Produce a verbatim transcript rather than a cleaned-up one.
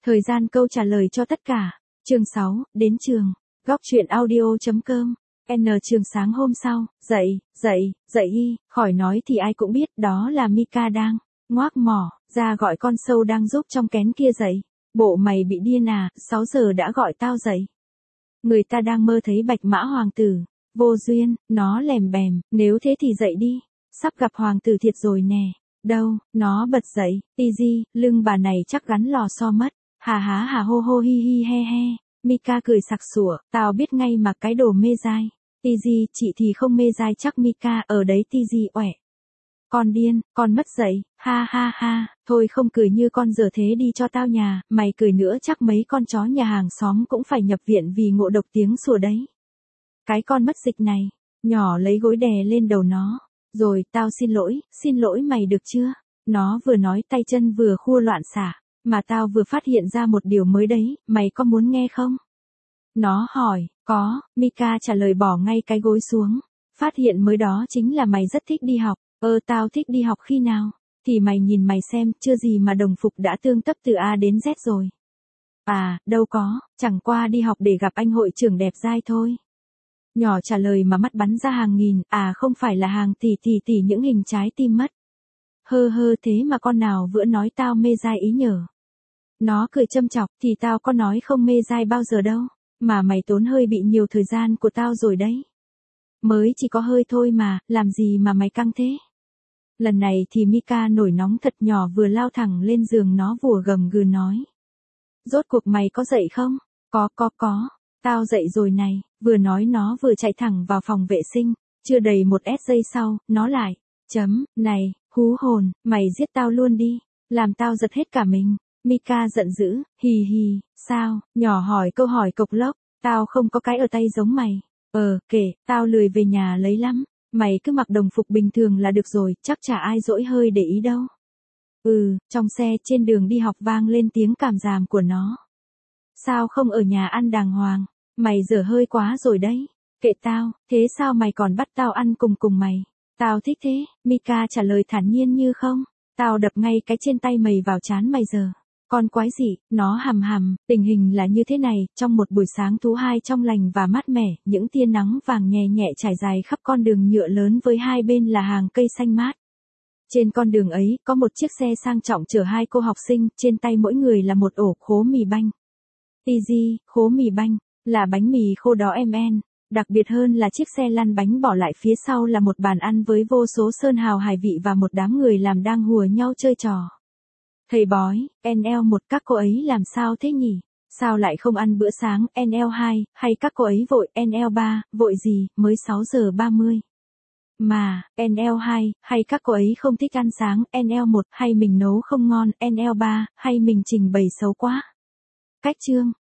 Thời gian câu trả lời cho tất cả. Chương sáu, đến trường. Góc truyện audio chấm com. N Trường sáng hôm sau, dậy, dậy, dậy y, khỏi nói thì ai cũng biết đó là Mika đang ngoác mỏ, ra gọi con sâu đang giúp trong kén kia dậy. Bộ mày bị điên à, sáu giờ đã gọi tao dậy. Người ta đang mơ thấy bạch mã hoàng tử. Vô duyên, nó lèm bèm, nếu thế thì dậy đi. Sắp gặp hoàng tử thiệt rồi nè. Đâu, nó bật dậy, ti di, lưng bà này chắc gắn lò xo mất. Hà há hà hô hô hi hi he he. Mika cười sặc sủa, tao biết ngay mà cái đồ mê dai. Ti di, chị thì không mê dai chắc Mika, ở đấy ti di oẻ. Con điên, con mất dậy, ha ha ha, thôi không cười như con giờ thế đi cho tao nhà, mày cười nữa chắc mấy con chó nhà hàng xóm cũng phải nhập viện vì ngộ độc tiếng sủa đấy. Cái con mất dịch này, nhỏ lấy gối đè lên đầu nó, rồi tao xin lỗi, xin lỗi mày được chưa? Nó vừa nói tay chân vừa khua loạn xả, mà tao vừa phát hiện ra một điều mới đấy, mày có muốn nghe không? Nó hỏi, có, Mika trả lời bỏ ngay cái gối xuống, phát hiện mới đó chính là mày rất thích đi học. Ơ tao thích đi học khi nào? Thì mày nhìn mày xem, chưa gì mà đồng phục đã tương tấp từ A đến Z rồi. À, đâu có, chẳng qua đi học để gặp anh hội trưởng đẹp dai thôi. Nhỏ trả lời mà mắt bắn ra hàng nghìn, à không phải là hàng tỷ tỷ tỷ những hình trái tim mất. Hơ hơ thế mà con nào vừa nói tao mê dai ý nhở. Nó cười châm chọc, thì tao có nói không mê dai bao giờ đâu, mà mày tốn hơi bị nhiều thời gian của tao rồi đấy. Mới chỉ có hơi thôi mà, làm gì mà mày căng thế? Lần này thì Mika nổi nóng thật, nhỏ vừa lao thẳng lên giường nó vùa gầm gừ nói. Rốt cuộc mày có dậy không? Có có có, tao dậy rồi này, vừa nói nó vừa chạy thẳng vào phòng vệ sinh, chưa đầy một S giây sau, nó lại, chấm, này, hú hồn, mày giết tao luôn đi, làm tao giật hết cả mình. Mika giận dữ, hì hì, sao, nhỏ hỏi câu hỏi cộc lốc, tao không có cái ở tay giống mày. Ờ, kể, tao lười về nhà lấy lắm. Mày cứ mặc đồng phục bình thường là được rồi, chắc chả ai dỗi hơi để ý đâu. Ừ, trong xe trên đường đi học vang lên tiếng cảm giảm của nó. Sao không ở nhà ăn đàng hoàng? Mày dở hơi quá rồi đấy. Kệ tao, thế sao mày còn bắt tao ăn cùng cùng mày? Tao thích thế, Mika trả lời thản nhiên như không. Tao đập ngay cái trên tay mày vào trán mày giờ. Con quái gì, nó hầm hầm, tình hình là như thế này, trong một buổi sáng thú hai trong lành và mát mẻ, những tia nắng vàng nhẹ nhẹ trải dài khắp con đường nhựa lớn với hai bên là hàng cây xanh mát. Trên con đường ấy, có một chiếc xe sang trọng chở hai cô học sinh, trên tay mỗi người là một ổ khố mì banh. Ti di, khố mì banh, là bánh mì khô đó em en. Đặc biệt hơn là chiếc xe lăn bánh bỏ lại phía sau là một bàn ăn với vô số sơn hào hải vị và một đám người làm đang hùa nhau chơi trò. Thầy bói, N L một các cô ấy làm sao thế nhỉ? Sao lại không ăn bữa sáng, N L hai, hay các cô ấy vội, N L ba, vội gì, mới sáu giờ ba mươi. Mà, N L hai, hay các cô ấy không thích ăn sáng, N L một, hay mình nấu không ngon, N L ba, hay mình trình bày xấu quá. Cách chương,